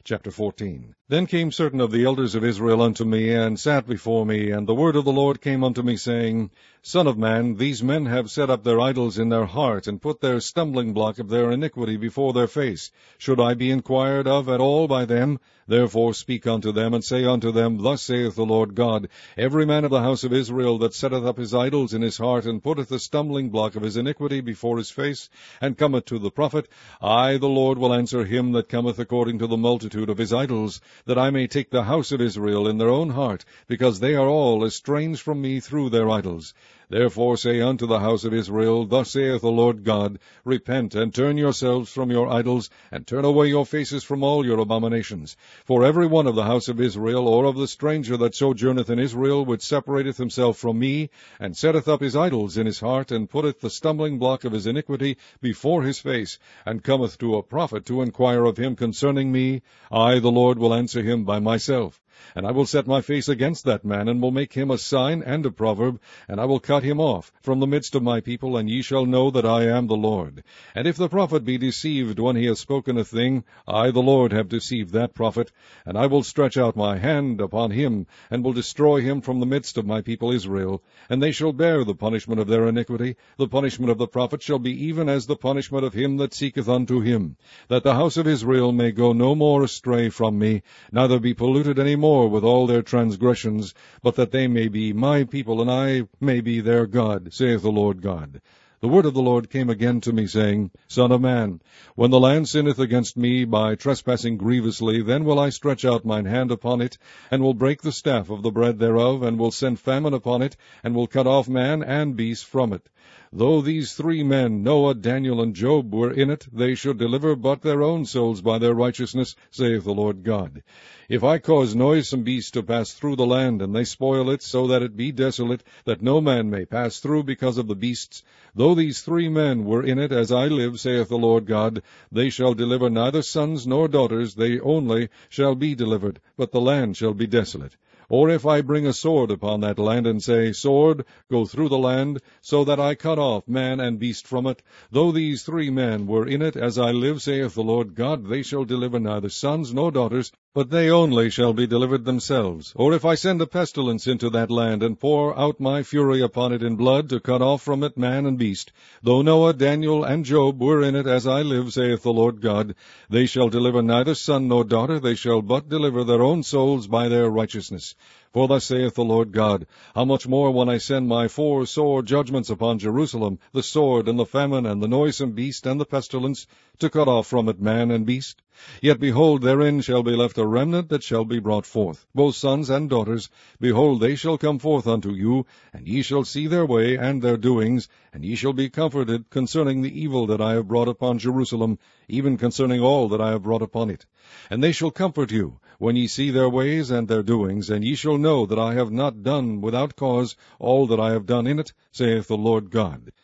Chapter 14. Then came certain of the elders of Israel unto me, and sat before me, and the word of the Lord came unto me, saying, Son of man, these men have set up their idols in their heart, and put their stumbling block of their iniquity before their face. Should I be inquired of at all by them? Therefore speak unto them, and say unto them, Thus saith the Lord God, Every man of the house of Israel that setteth up his idols in his heart, and putteth the stumbling block of his iniquity before his face, and cometh to the prophet, I, the Lord, will answer him that cometh according to the multitude of his idols, that I may take the house of Israel in their own heart, because they are all estranged from me through their idols. Therefore say unto the house of Israel, Thus saith the Lord God, Repent, and turn yourselves from your idols, and turn away your faces from all your abominations. For every one of the house of Israel, or of the stranger that sojourneth in Israel, which separateth himself from me, and setteth up his idols in his heart, and putteth the stumbling block of his iniquity before his face, and cometh to a prophet to inquire of him concerning me, I, the Lord, will answer him by myself. And I will set my face against that man, and will make him a sign and a proverb, and I will cut him off from the midst of my people, and ye shall know that I am the Lord. And if the prophet be deceived when he hath spoken a thing, I, the Lord, have deceived that prophet, and I will stretch out my hand upon him, and will destroy him from the midst of my people Israel. And they shall bear the punishment of their iniquity. The punishment of the prophet shall be even as the punishment of him that seeketh unto him, that the house of Israel may go no more astray from me, neither be polluted any more with all their transgressions, but that they may be my people, and I may be their God, saith the Lord God. The word of the Lord came again to me, saying, Son of man, when the land sinneth against me by trespassing grievously, then will I stretch out mine hand upon it, and will break the staff of the bread thereof, and will send famine upon it, and will cut off man and beast from it. Though these three men, Noah, Daniel, and Job, were in it, they should deliver but their own souls by their righteousness, saith the Lord God. If I cause noisome beasts to pass through the land, and they spoil it, so that it be desolate, that no man may pass through because of the beasts, though these three men were in it, as I live, saith the Lord God, they shall deliver neither sons nor daughters, they only shall be delivered, but the land shall be desolate. Or if I bring a sword upon that land, and say, Sword, go through the land, so that I cut off man and beast from it, though these three men were in it, as I live, saith the Lord God, they shall deliver neither sons nor daughters, but they only shall be delivered themselves. Or if I send a pestilence into that land, and pour out my fury upon it in blood, to cut off from it man and beast, though Noah, Daniel, and Job were in it, as I live, saith the Lord God, they shall deliver neither son nor daughter, they shall but deliver their own souls by their righteousness. For thus saith the Lord God, How much more when I send my 4 sore judgments upon Jerusalem, the sword, and the famine, and the noisome beast, and the pestilence, to cut off from it man and beast? Yet behold, therein shall be left a remnant that shall be brought forth, both sons and daughters. Behold, they shall come forth unto you, and ye shall see their way and their doings, and ye shall be comforted concerning the evil that I have brought upon Jerusalem, even concerning all that I have brought upon it. And they shall comfort you, when ye see their ways and their doings, and ye shall know that I have not done without cause all that I have done in it, saith the Lord God.